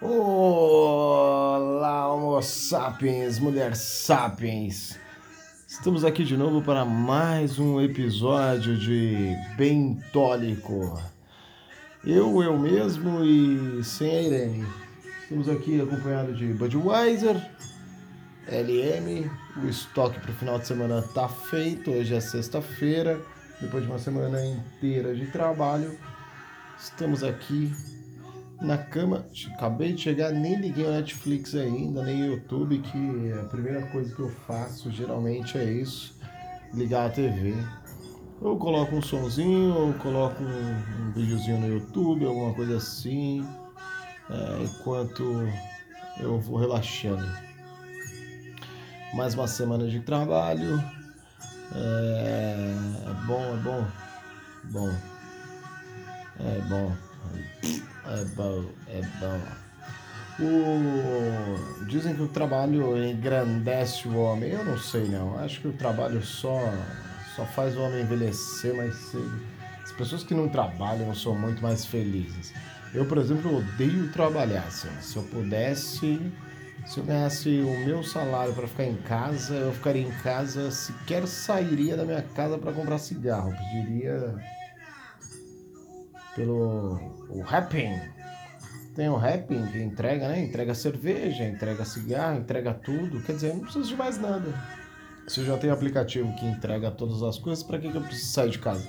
Olá, Homo sapiens, mulher sapiens. Estamos aqui de novo para mais um episódio de Bentólico. Eu mesmo e sem a Irene. Estamos aqui acompanhados de Budweiser, LM. O estoque para o final de semana está feito. Hoje é sexta-feira, depois de uma semana inteira de trabalho. Estamos aqui na cama, acabei de chegar, nem liguei o Netflix ainda, nem o YouTube, que a primeira coisa que eu faço geralmente é isso, ligar a TV. Ou coloco um sonzinho, ou coloco um videozinho no YouTube, alguma coisa assim, enquanto eu vou relaxando. Mais uma semana de trabalho, é bom, é bom. É bom. Dizem que o trabalho engrandece o homem. Eu não sei não. Acho que o trabalho só faz o homem envelhecer mais cedo. As pessoas que não trabalham são muito mais felizes. Eu, por exemplo, odeio trabalhar. Assim. Se eu pudesse, se eu ganhasse o meu salário para ficar em casa, eu ficaria em casa, sequer sairia da minha casa para comprar cigarro. Pediria pelo o Happn. Tem o Happn que entrega, né? Entrega cerveja, entrega cigarro, entrega tudo. Quer dizer, eu não preciso de mais nada. Se eu já tenho aplicativo que entrega todas as coisas, para que eu preciso sair de casa?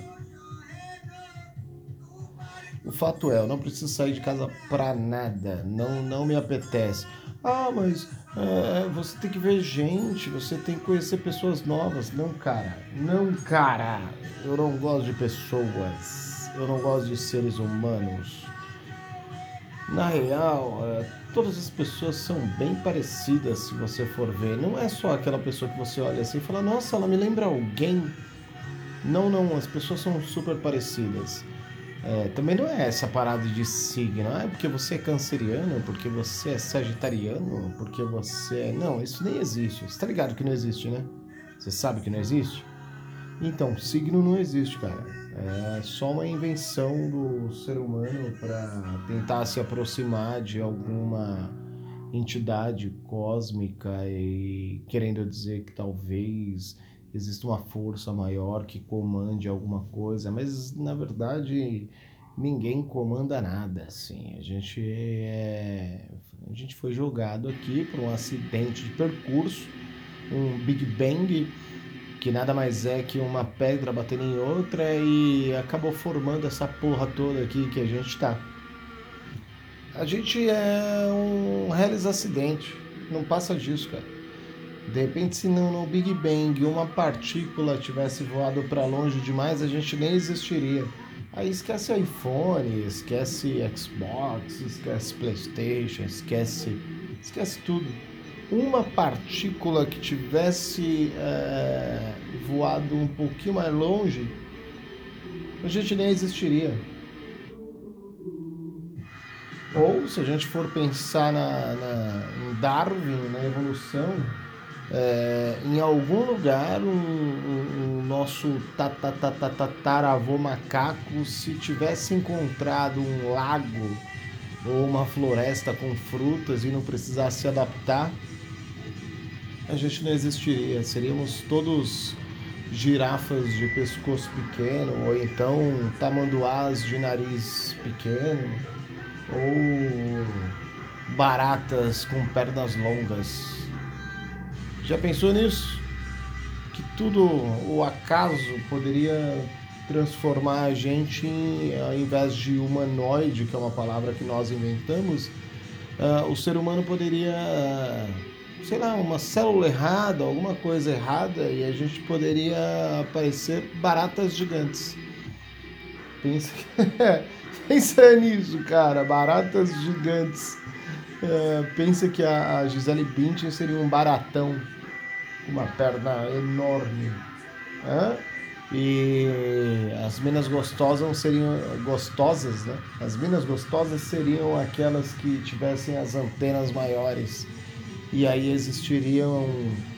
O fato é, eu não preciso sair de casa para nada. Não me apetece. Ah, mas você tem que ver gente, você tem que conhecer pessoas novas. Não, cara. Não, cara. Eu não gosto de pessoas. Eu não gosto de seres humanos. Na real, todas as pessoas são bem parecidas se você for ver. Não é só aquela pessoa que você olha assim e fala, nossa, ela me lembra alguém. Não, as pessoas são super parecidas. Também não é essa parada de signo, porque você é canceriano, porque você é sagitariano, porque você é... Não, isso nem existe. Você tá ligado que não existe, né? Você sabe que não existe? Então, signo não existe, cara. É só uma invenção do ser humano para tentar se aproximar de alguma entidade cósmica e querendo dizer que talvez exista uma força maior que comande alguma coisa, mas na verdade ninguém comanda nada, assim. A gente foi jogado aqui por um acidente de percurso, um Big Bang que nada mais é que uma pedra batendo em outra e acabou formando essa porra toda aqui que a gente tá. A gente é um reles acidente, não passa disso, cara. De repente, se não no Big Bang uma partícula tivesse voado para longe demais, a gente nem existiria. Aí esquece iPhone, esquece Xbox, esquece PlayStation, esquece tudo. Uma partícula que tivesse voado um pouquinho mais longe, a gente nem existiria. Ou se a gente for pensar em Darwin, na evolução, em algum lugar o nosso tataravô macaco, se tivesse encontrado um lago ou uma floresta com frutas e não precisasse se adaptar, a gente não existiria. Seríamos todos girafas de pescoço pequeno, ou então tamanduás de nariz pequeno, ou baratas com pernas longas. Já pensou nisso? Que tudo o acaso poderia transformar a gente, ao invés de humanoide, que é uma palavra que nós inventamos, o ser humano poderia, sei lá, uma célula errada, alguma coisa errada, e a gente poderia aparecer baratas gigantes. Pensa, pensa nisso, cara, baratas gigantes. Pensa que a Gisele Bündchen seria um baratão, uma perna enorme. E as minas gostosas seriam gostosas, né? As minas gostosas seriam aquelas que tivessem as antenas maiores. E aí existiriam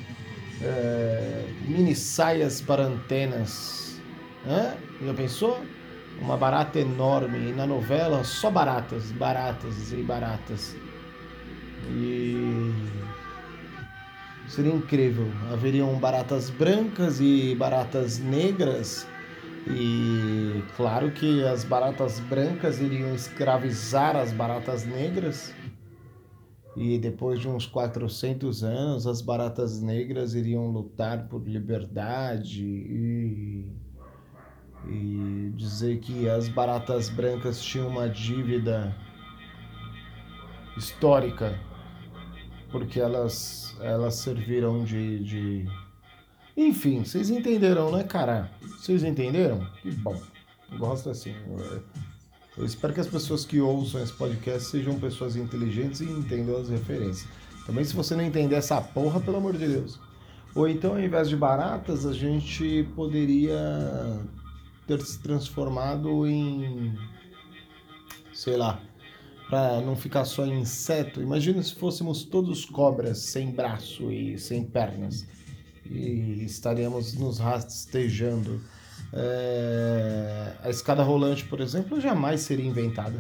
mini saias para antenas. Já pensou? Uma barata enorme. E na novela só baratas, baratas e baratas. E seria incrível. Haveriam baratas brancas e baratas negras. E claro que as baratas brancas iriam escravizar as baratas negras. E depois de uns 400 anos, as baratas negras iriam lutar por liberdade e dizer que as baratas brancas tinham uma dívida histórica, porque elas serviram de... Enfim, vocês entenderam, né, cara? Vocês entenderam? Que bom. Gosto assim. Eu espero que as pessoas que ouçam esse podcast sejam pessoas inteligentes e entendam as referências. Também, se você não entender essa porra, pelo amor de Deus. Ou então, ao invés de baratas, a gente poderia ter se transformado em, sei lá, para não ficar só em inseto. Imagina se fôssemos todos cobras sem braço e sem pernas e estaríamos nos rastejando. A escada rolante, por exemplo, jamais seria inventada.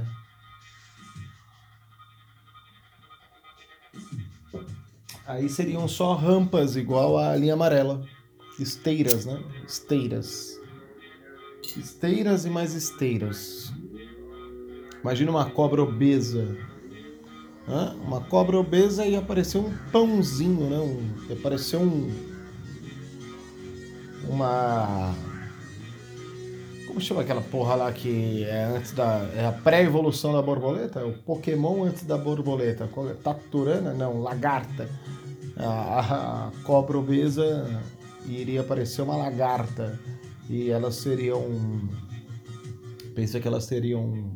Aí seriam só rampas igual a linha amarela. Esteiras, né? Esteiras. Esteiras e mais esteiras. Imagina uma cobra obesa. Uma cobra obesa e apareceu um pãozinho, né? Apareceu uma... Como chama aquela porra lá que é antes da... É a pré-evolução da borboleta? É o Pokémon antes da borboleta. Taturana? Não, lagarta. A cobra obesa iria aparecer uma lagarta. E elas seriam... Pensa que elas seriam...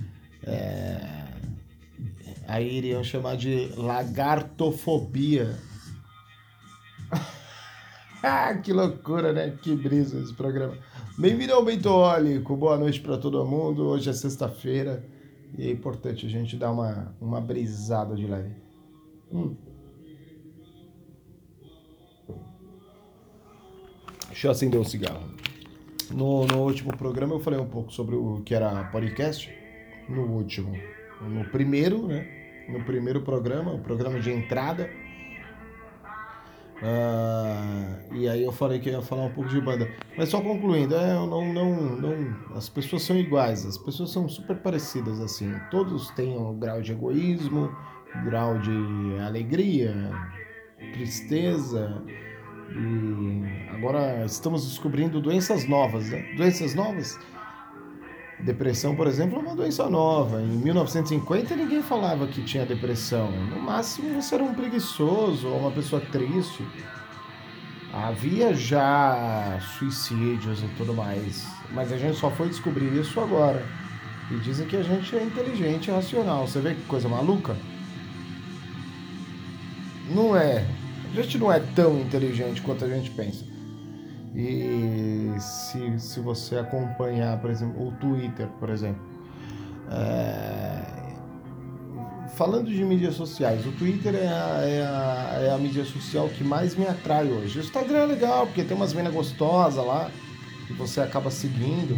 Aí iriam chamar de lagartofobia. Que loucura, né? Que brisa esse programa. Bem-vindo ao Bentoólico. Boa noite para todo mundo. Hoje é sexta-feira e é importante a gente dar uma brisada de leve. Deixa eu acender um cigarro. No último programa eu falei um pouco sobre o que era podcast. No primeiro, né? No primeiro programa, o programa de entrada. E aí eu falei que ia falar um pouco de banda. Mas só concluindo, eu não, as pessoas são iguais, as pessoas são super parecidas assim. Todos têm um grau de egoísmo, grau de alegria, tristeza. E agora estamos descobrindo doenças novas, né? Doenças novas. Depressão, por exemplo, é uma doença nova. Em 1950 ninguém falava que tinha depressão. No máximo você era um preguiçoso ou uma pessoa triste. Havia já suicídios e tudo mais. Mas a gente só foi descobrir isso agora. E dizem que a gente é inteligente e racional. Você vê que coisa maluca? Não é. A gente não é tão inteligente quanto a gente pensa. E se você acompanhar, por exemplo, o Twitter, por exemplo, falando de mídias sociais, o Twitter é a mídia social que mais me atrai hoje. O Instagram é legal, porque tem umas minas gostosas lá, que você acaba seguindo.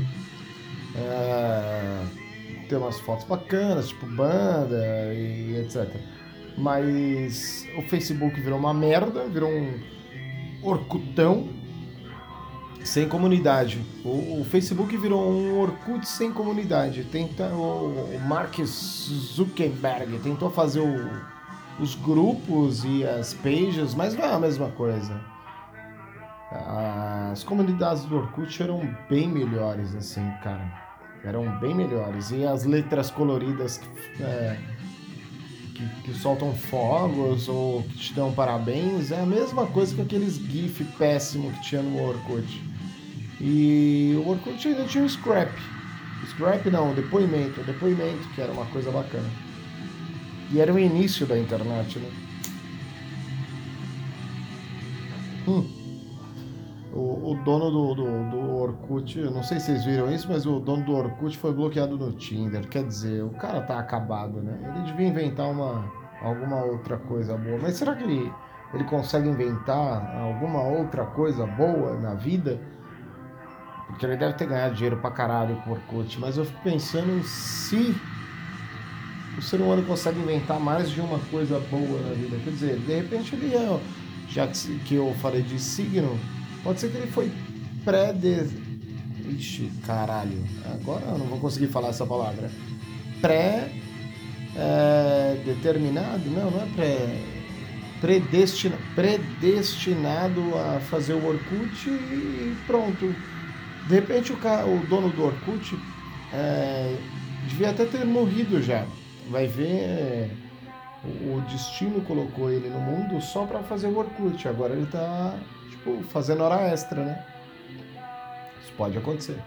Tem umas fotos bacanas, tipo banda e etc. Mas o Facebook virou uma merda, virou um Orkutão sem comunidade. O Facebook virou um Orkut sem comunidade. O Mark Zuckerberg tentou fazer os grupos e as pages, mas não é a mesma coisa. As comunidades do Orkut eram bem melhores, assim, cara. Eram bem melhores. E as letras coloridas que soltam fogos ou que te dão parabéns é a mesma coisa que aqueles GIF péssimo que tinha no Orkut. E o Orkut ainda tinha o Scrap. Scrap não, o depoimento, que era uma coisa bacana. E era o início da internet, né? O dono do Orkut, eu não sei se vocês viram isso, mas o dono do Orkut foi bloqueado no Tinder. Quer dizer, o cara tá acabado, né? Ele devia inventar alguma outra coisa boa. Mas será que ele consegue inventar alguma outra coisa boa na vida? Porque ele deve ter ganhado dinheiro pra caralho com o Orkut. Mas eu fico pensando se o ser humano consegue inventar mais de uma coisa boa na vida. Quer dizer, de repente ele é, já que eu falei de signo, pode ser que ele foi pré-de... Ixi, caralho, agora eu não vou conseguir falar essa palavra. Pré-determinado? Não é predestinado a fazer o Orkut e pronto. De repente o dono do Orkut devia até ter morrido já. Vai ver, o destino colocou ele no mundo só para fazer o Orkut. Agora ele tá, tipo, fazendo hora extra, né? Isso pode acontecer.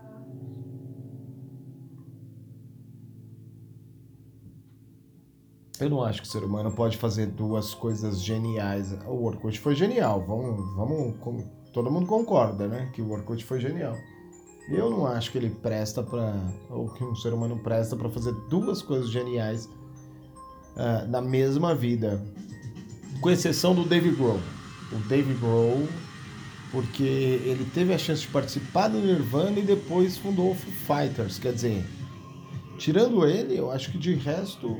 Eu não acho que o ser humano pode fazer duas coisas geniais. O Orkut foi genial, todo mundo concorda, né? Que o Orkut foi genial. Eu não acho que ele presta para, ou que um ser humano presta para fazer duas coisas geniais na mesma vida, com exceção do Dave Grohl. O Dave Grohl, porque ele teve a chance de participar do Nirvana e depois fundou o Foo Fighters. Quer dizer, tirando ele, eu acho que de resto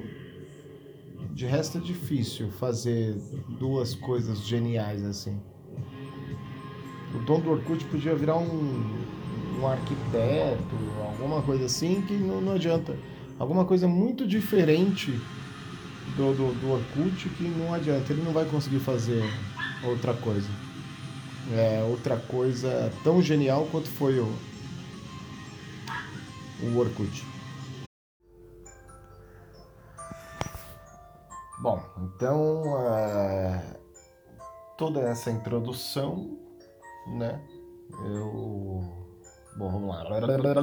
é difícil fazer duas coisas geniais assim. O dono do Orkut podia virar um arquiteto, alguma coisa assim, que não adianta. Alguma coisa muito diferente do Orkut que não adianta. Ele não vai conseguir fazer outra coisa. Outra coisa tão genial quanto foi o Orkut. Bom, então toda essa introdução, né? Bom, vamos lá.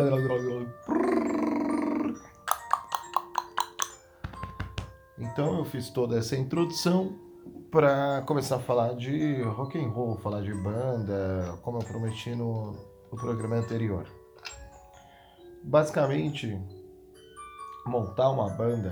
Então eu fiz toda essa introdução para começar a falar de rock and roll, falar de banda, como eu prometi no programa anterior. Basicamente, montar uma banda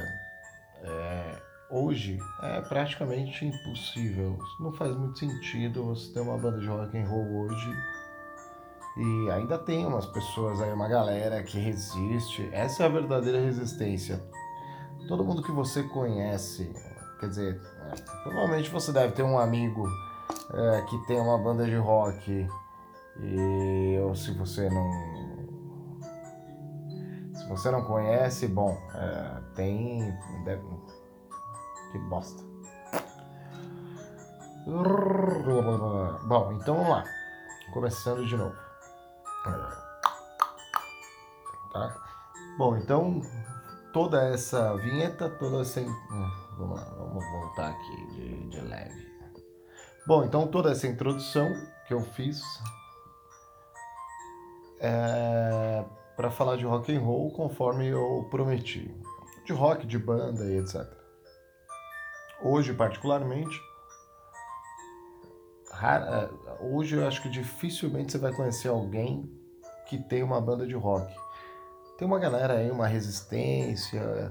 hoje é praticamente impossível. Não faz muito sentido você ter uma banda de rock and roll hoje. E ainda tem umas pessoas aí, uma galera que resiste. Essa é a verdadeira resistência. Todo mundo que você conhece, quer dizer, provavelmente você deve ter um amigo que tem uma banda de rock. Ou se você não conhece, bom, que bosta. Bom, então vamos lá. Começando de novo. Tá? Bom, então toda essa vinheta, vamos lá, vamos voltar aqui de leve. Bom, então toda essa introdução que eu fiz para falar de rock and roll conforme eu prometi. De rock, de banda e etc. Hoje, particularmente, hoje eu acho que dificilmente você vai conhecer alguém que tem uma banda de rock. Tem uma galera aí, uma resistência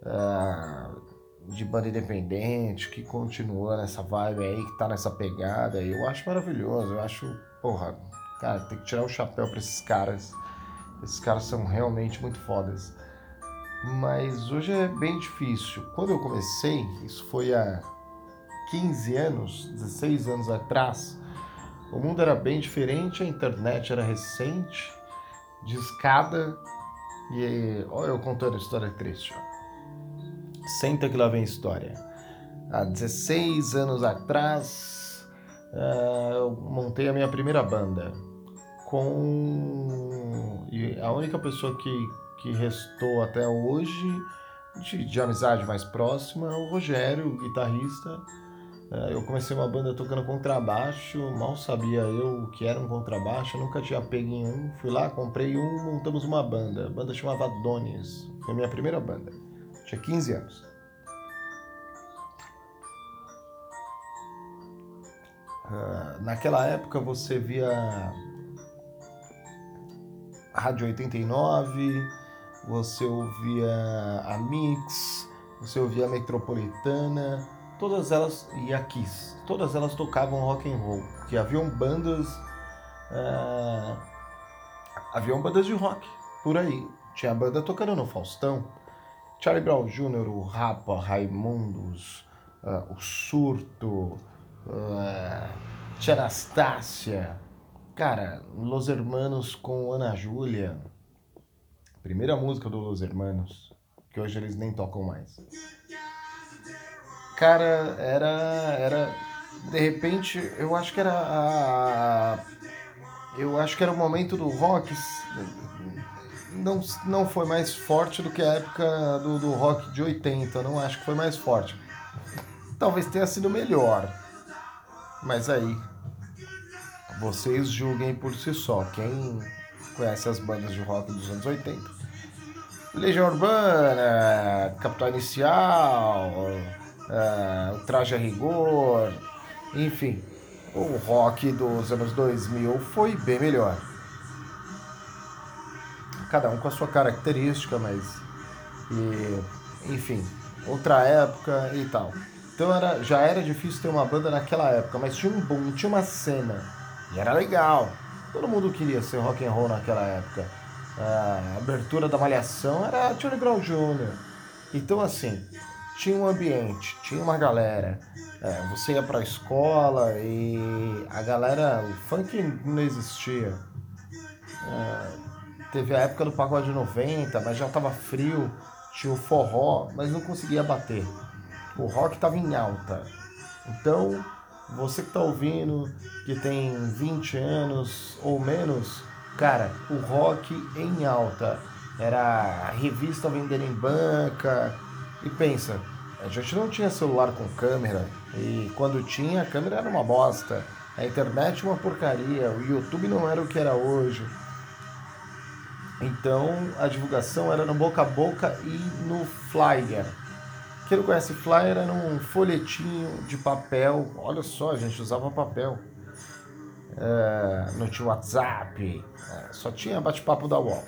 de banda independente que continua nessa vibe aí, que tá nessa pegada. Eu acho maravilhoso, eu acho, porra, cara, tem que tirar o chapéu pra esses caras. Esses caras são realmente muito fodas. Mas hoje é bem difícil. Quando eu comecei, isso foi há 15 anos, 16 anos atrás, o mundo era bem diferente, a internet era recente, discada, e olha eu contando história triste. Senta que lá vem história. Há 16 anos atrás, eu montei a minha primeira banda. E a única pessoa que restou até hoje, de amizade mais próxima, é o Rogério, o guitarrista. Eu comecei uma banda tocando contrabaixo, mal sabia eu o que era um contrabaixo, nunca tinha pego em um. Fui lá, comprei um, montamos uma banda. A banda chamava Adonis, foi a minha primeira banda. Tinha 15 anos. Naquela época você via Rádio 89, você ouvia a Mix, você ouvia a Metropolitana, todas elas, e a Kiss, todas elas tocavam rock and roll, que haviam bandas de rock por aí. Tinha banda tocando no Faustão, Charlie Brown Jr., o Rapa, Raimundos, o Surto, Tia Anastácia, cara, Los Hermanos com Ana Júlia, primeira música do Los Hermanos, que hoje eles nem tocam mais. Cara, era de repente, eu acho que era o momento do rock, não foi mais forte do que a época do rock de 80, não acho que foi mais forte. Talvez tenha sido melhor, mas aí vocês julguem por si só. Quem conhece as bandas de rock dos anos 80? Legião Urbana, Capital Inicial, o Traje a Rigor, enfim, o rock dos anos 2000 foi bem melhor. Cada um com a sua característica, mas enfim, outra época e tal. Então já era difícil ter uma banda naquela época, mas tinha um boom, tinha uma cena e era legal. Todo mundo queria ser rock and roll naquela época. A abertura da Malhação era Charlie Brown Jr. Então assim, tinha um ambiente, tinha uma galera. Você ia pra escola e a galera, o funk não existia. Teve a época do pagode 90, mas já tava frio. Tinha o forró, mas não conseguia bater. O rock tava em alta. Então, você que tá ouvindo, que tem 20 anos ou menos, cara, o rock em alta. Era a revista vendendo em banca. E pensa, a gente não tinha celular com câmera. E quando tinha, a câmera era uma bosta. A internet uma porcaria. O YouTube não era o que era hoje. Então a divulgação era no boca a boca e no flyer. Quem não conhece flyer era um folhetinho de papel. Olha só, a gente usava papel. Não tinha WhatsApp, só tinha bate-papo da UOL.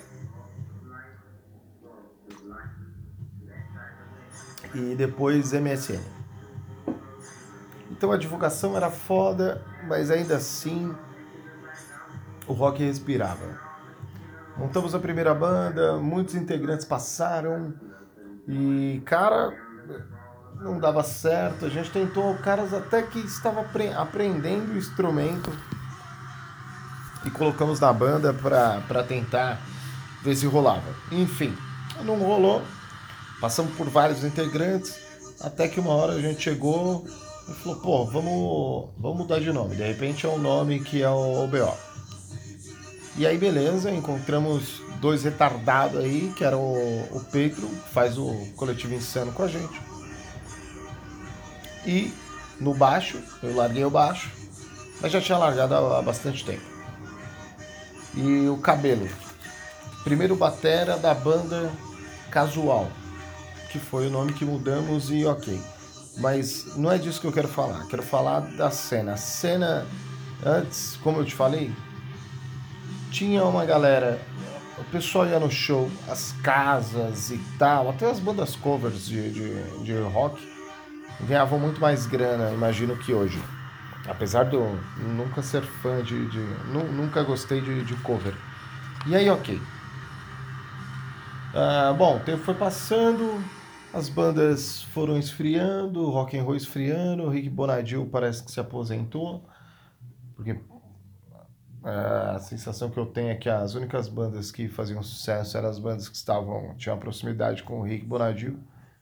E depois MSN. Então a divulgação era foda, mas ainda assim o rock respirava. Montamos a primeira banda, muitos integrantes passaram e, cara, não dava certo. A gente tentou, caras até que estavam aprendendo o instrumento e colocamos na banda pra tentar ver se rolava. Enfim, não rolou. Passamos por vários integrantes, até que uma hora a gente chegou e falou, pô, vamos mudar de nome. De repente é um nome que é o OBO. E aí, beleza, encontramos 2 retardados aí, que era o Pedro, que faz o Coletivo Insano com a gente. E no baixo, eu larguei o baixo, mas já tinha largado há bastante tempo. E o Cabelo, primeiro batera da banda Casual, que foi o nome que mudamos e ok. Mas não é disso que eu quero falar, quero falar da cena. A cena, antes, como eu te falei, tinha uma galera, o pessoal ia no show, as casas e tal, até as bandas covers de rock ganhavam muito mais grana, imagino, que hoje. Apesar de eu nunca ser fã nunca gostei de cover. E aí, ok. Bom, o tempo foi passando, as bandas foram esfriando, o rock and roll esfriando, o Rick Bonadio parece que se aposentou, porque a sensação que eu tenho é que as únicas bandas que faziam sucesso eram as bandas que tinham proximidade com o Rick Bonadio.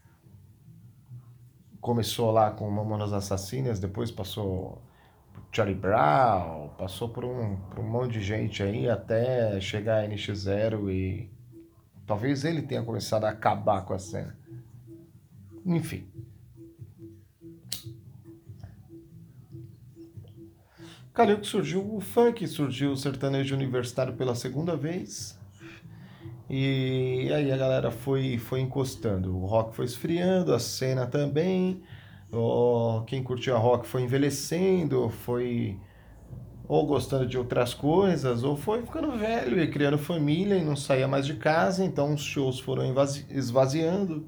Começou lá com Mamonas Assassinas, depois passou por Charlie Brown, passou por um monte de gente aí, até chegar a NX0 e talvez ele tenha começado a acabar com a cena. Enfim. Calhou que surgiu o funk, surgiu o sertanejo universitário pela segunda vez. E aí a galera foi encostando. O rock foi esfriando, a cena também. Quem curtia rock foi envelhecendo, foi ou gostando de outras coisas, ou foi ficando velho e criando família e não saía mais de casa, então os shows foram esvaziando.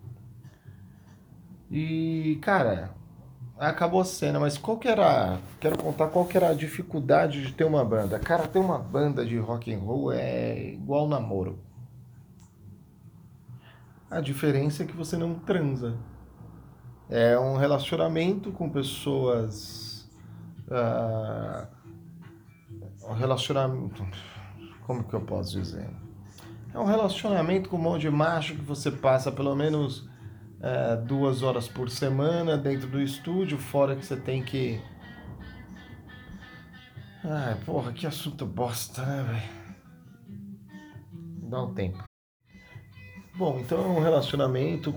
E, cara, acabou a cena, mas quero contar qual que era a dificuldade de ter uma banda. Cara, ter uma banda de rock and roll é igual namoro. A diferença é que você não transa. É um relacionamento com pessoas. ah, um relacionamento. Como que eu posso dizer? É um relacionamento com um monte de macho que você passa pelo menos 2 horas por semana dentro do estúdio, fora que você tem que. Ai, porra, que assunto bosta, né, velho? Dá um tempo. Bom, então é um relacionamento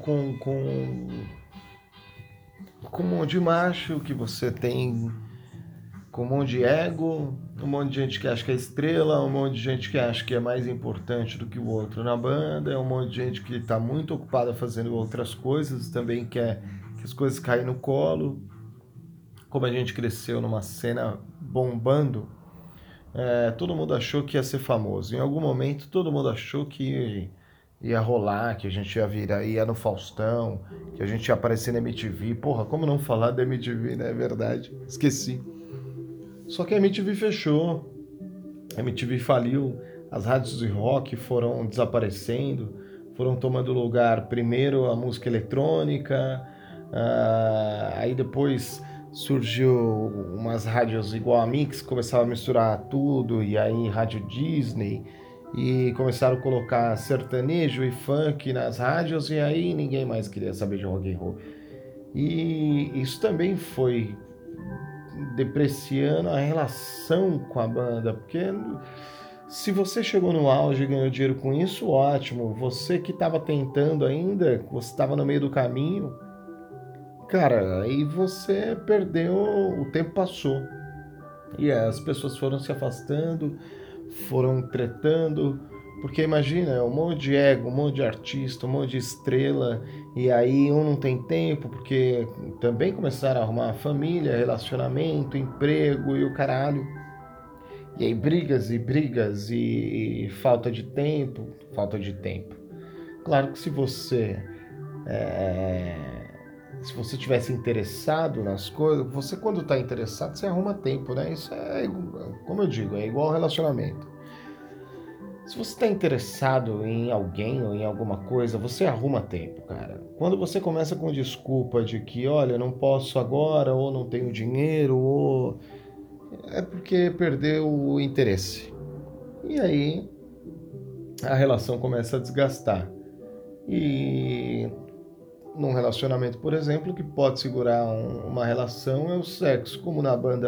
com um monte de macho que você tem, com um monte de ego, um monte de gente que acha que é estrela, um monte de gente que acha que é mais importante do que o outro na banda, um monte de gente que está muito ocupada fazendo outras coisas, também quer que as coisas caem no colo. Como a gente cresceu numa cena bombando, todo mundo achou que ia ser famoso. Em algum momento, todo mundo achou que ia rolar, que a gente ia no Faustão, que a gente ia aparecer na MTV. Porra, como não falar da MTV, né? É verdade. Esqueci. Só que a MTV fechou, a MTV faliu, as rádios de rock foram desaparecendo, foram tomando lugar primeiro a música eletrônica, aí depois surgiu umas rádios igual a Mix, começava a misturar tudo, e aí rádio Disney, e começaram a colocar sertanejo e funk nas rádios, e aí ninguém mais queria saber de rock and roll. E isso também foi depreciando a relação com a banda, porque se você chegou no auge e ganhou dinheiro com isso, ótimo. Você que estava tentando ainda, você estava no meio do caminho, cara, aí você perdeu, o tempo passou. E as pessoas foram se afastando, foram tretando, porque imagina, é um monte de ego, um monte de artista, um monte de estrela, e aí um não tem tempo, porque também começaram a arrumar família, relacionamento, emprego e o caralho. E aí brigas e brigas e falta de tempo, falta de tempo. Claro que é, se você tivesse interessado nas coisas, você quando está interessado, você arruma tempo, né? Isso é, como eu digo, é igual relacionamento. Se você está interessado em alguém ou em alguma coisa, você arruma tempo, cara. Quando você começa com desculpa de que, olha, não posso agora, ou não tenho dinheiro, ou é porque perdeu o interesse. E aí a relação começa a desgastar. E num relacionamento, por exemplo, que pode segurar uma relação é o sexo. Como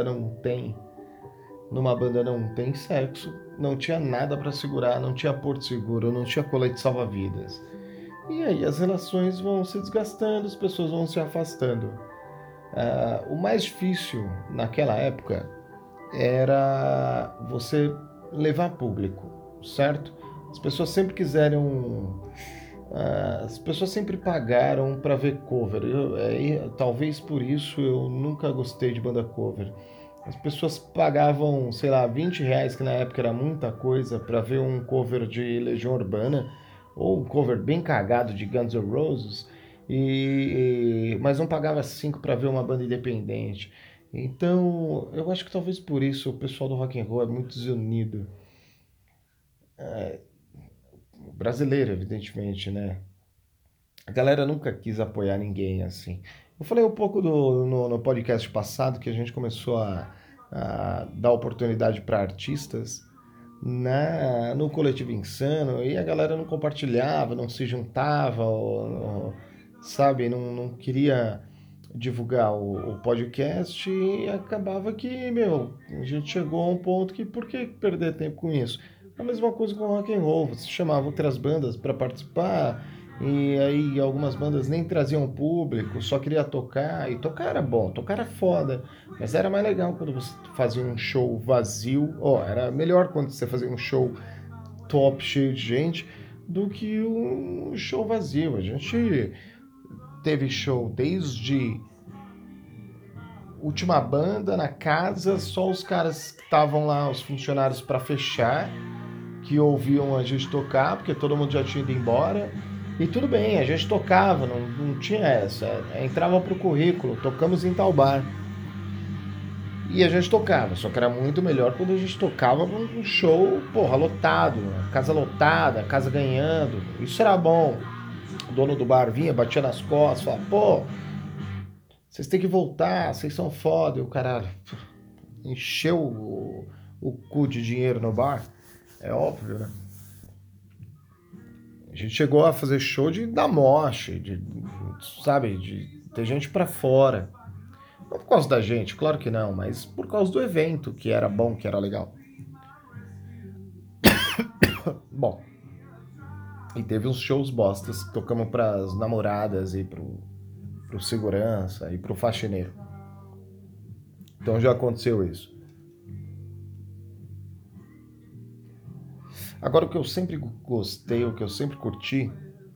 numa banda não tem sexo, não tinha nada para segurar, não tinha porto seguro, não tinha colete salva-vidas. E aí as relações vão se desgastando, as pessoas vão se afastando. O mais difícil naquela época era você levar público, certo? As pessoas sempre quiseram, as pessoas sempre pagaram para ver cover. Talvez por isso eu nunca gostei de banda cover. As pessoas pagavam, sei lá, R$ 20, que na época era muita coisa, para ver um cover de Legião Urbana, ou um cover bem cagado de Guns N' Roses, mas não pagava 5 para ver uma banda independente. Então, eu acho que talvez por isso o pessoal do rock and roll é muito desunido. Brasileiro, evidentemente, né? A galera nunca quis apoiar ninguém assim. Eu falei um pouco no podcast passado que a gente começou a dar oportunidade para artistas no Coletivo Insano e a galera não compartilhava, não se juntava, sabe, não queria divulgar o podcast e acabava que, meu, a gente chegou a um ponto que por que perder tempo com isso? A mesma coisa com o rock and roll, você chamava outras bandas para participar e aí algumas bandas nem traziam público, só queria tocar, e tocar era bom, tocar era foda, mas era mais legal quando você fazia um show vazio, era melhor quando você fazia um show top, cheio de gente, do que um show vazio. A gente teve show desde última banda na casa, só os caras que estavam lá, os funcionários para fechar, que ouviam a gente tocar, porque todo mundo já tinha ido embora. E tudo bem, a gente tocava, não tinha essa. Entrava pro currículo, tocamos em tal bar. E a gente tocava, só que era muito melhor quando a gente tocava um show, porra, lotado, casa lotada, casa ganhando. Isso era bom. O dono do bar vinha, batia nas costas, falava, pô, vocês têm que voltar, vocês são foda, e o caralho encheu o cu de dinheiro no bar, é óbvio, né? A gente chegou a fazer show de dar moche, sabe, de ter gente pra fora. Não por causa da gente, claro que não, mas por causa do evento, que era bom, que era legal. Bom, e teve uns shows bostas, tocamos pras namoradas e pro segurança e pro faxineiro. Então já aconteceu isso. Agora, o que eu sempre gostei, o que eu sempre curti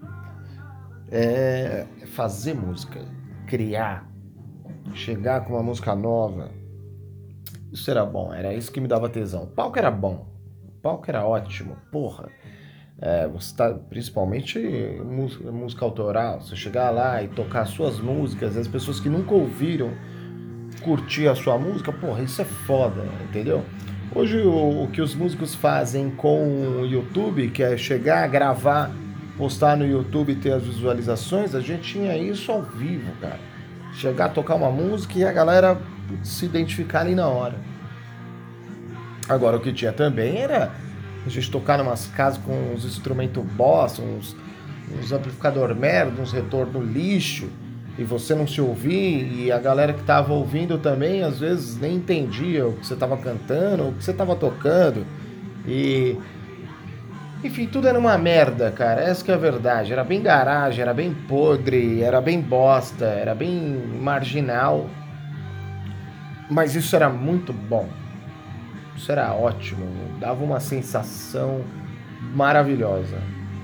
é fazer música, criar, chegar com uma música nova. Isso era bom, era isso que me dava tesão. O palco era bom, o palco era ótimo, porra. Você tá, principalmente música autoral, você chegar lá e tocar as suas músicas, as pessoas que nunca ouviram curtir a sua música, porra, isso é foda, entendeu? Hoje o que os músicos fazem com o YouTube, que é chegar, gravar, postar no YouTube e ter as visualizações, a gente tinha isso ao vivo, cara. Chegar, tocar uma música e a galera se identificar ali na hora. Agora, o que tinha também era a gente tocar em umas casas com uns instrumentos bosta, uns amplificador merda, uns retorno lixo, e você não se ouvir, e a galera que tava ouvindo também, às vezes, nem entendia o que você tava cantando, o que você tava tocando, e... Enfim, tudo era uma merda, cara, essa que é a verdade. Era bem garagem, era bem podre, era bem bosta, era bem marginal, mas isso era muito bom. Isso era ótimo, dava uma sensação maravilhosa.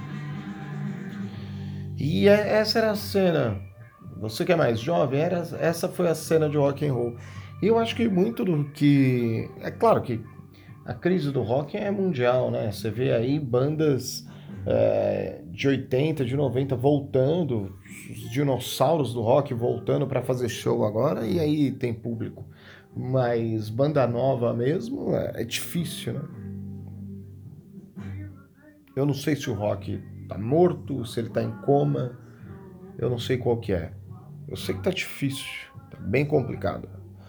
E essa era a cena. Você que é mais jovem, essa foi a cena de rock and roll. E eu acho que muito do que... É claro que a crise do rock é mundial, né? Você vê aí bandas de 80, de 90 voltando, os dinossauros do rock voltando para fazer show agora, e aí tem público. Mas banda nova mesmo é difícil, né? Eu não sei se o rock tá morto, se ele tá em coma, eu não sei qual que é. Eu sei que tá difícil, tá bem complicado.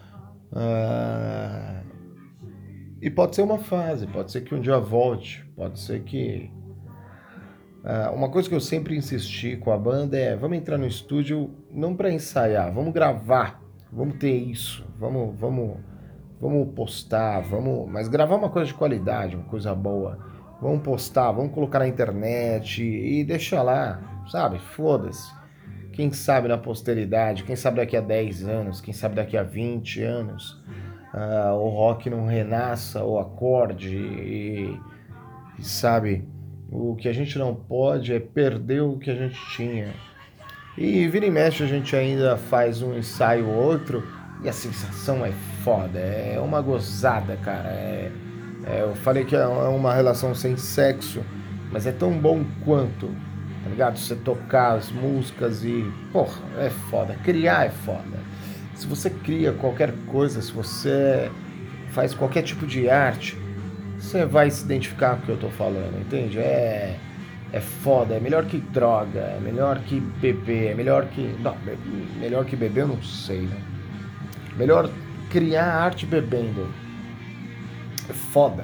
Ah, e pode ser uma fase, pode ser que um dia volte, pode ser que... uma coisa que eu sempre insisti com a banda é, vamos entrar no estúdio não para ensaiar, vamos gravar, vamos ter isso, vamos postar, mas gravar uma coisa de qualidade, uma coisa boa. Vamos postar, vamos colocar na internet e deixar lá, sabe? Foda-se. Quem sabe na posteridade, quem sabe daqui a 10 anos, quem sabe daqui a 20 anos, o rock não renasça ou acorde e sabe, o que a gente não pode é perder o que a gente tinha. E vira e mexe a gente ainda faz um ensaio ou outro e a sensação é foda, é uma gozada, cara. Eu falei que é uma relação sem sexo, mas é tão bom quanto, tá ligado? Você tocar as músicas e, porra, é foda. Criar é foda. Se você cria qualquer coisa, se você faz qualquer tipo de arte, você vai se identificar com o que eu tô falando, entende? É foda, é melhor que droga, é melhor que beber, é melhor que... Não, melhor que beber eu não sei, né? Melhor criar arte bebendo. É foda.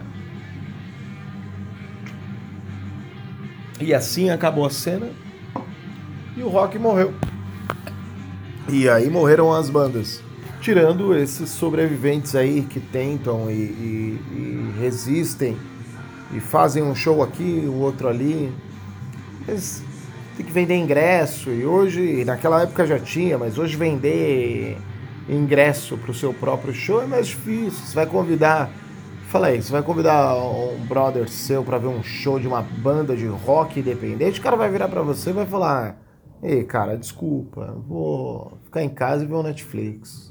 E assim acabou a cena e o rock morreu. E aí morreram as bandas. Tirando esses sobreviventes aí que tentam e resistem e fazem um show aqui, o outro ali. Eles têm que vender ingresso. E hoje, naquela época já tinha, mas hoje vender ingresso pro seu próprio show é mais difícil. Você vai convidar... Fala aí, você vai convidar um brother seu pra ver um show de uma banda de rock independente, o cara vai virar pra você e vai falar: ei, cara, desculpa, vou ficar em casa e ver um Netflix.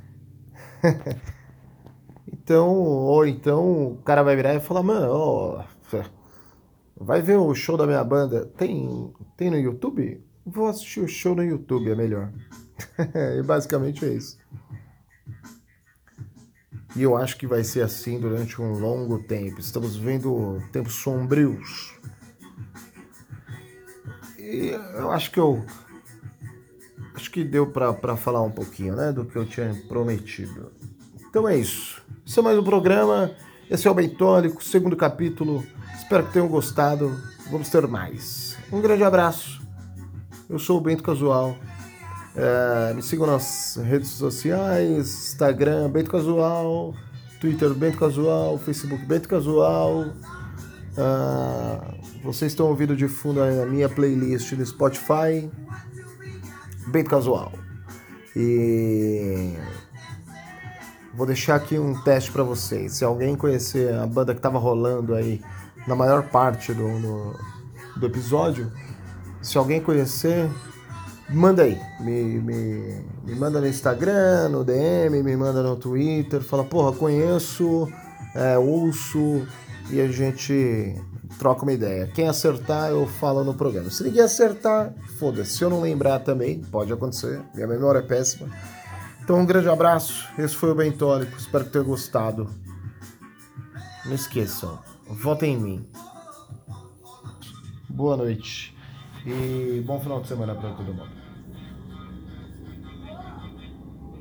Então, ou então o cara vai virar e falar: mano, vai ver o show da minha banda? Tem no YouTube? Vou assistir o show no YouTube, é melhor. E basicamente é isso. E eu acho que vai ser assim durante um longo tempo. Estamos vivendo tempos sombrios. eu acho que deu para falar um pouquinho, né, do que eu tinha prometido. Então é isso. Esse é mais um programa. Esse é o Bentônico, segundo capítulo. Espero que tenham gostado. Vamos ter mais. Um grande abraço. Eu sou o Bento Casual. Me sigam nas redes sociais, Instagram Bento Casual, Twitter Bento Casual, Facebook Bento Casual. Vocês estão ouvindo de fundo a minha playlist no Spotify, Bento Casual. E vou deixar aqui um teste para vocês. Se alguém conhecer a banda que estava rolando aí na maior parte do episódio, se alguém conhecer, manda aí, me manda no Instagram, no DM, me manda no Twitter, fala, porra, conheço, ouço, e a gente troca uma ideia. Quem acertar, eu falo no programa. Se ninguém acertar, foda-se. Se eu não lembrar também, pode acontecer, minha memória é péssima. Então um grande abraço, esse foi o Bentônico, espero que tenham gostado. Não esqueçam, votem em mim. Boa noite e bom final de semana para todo mundo.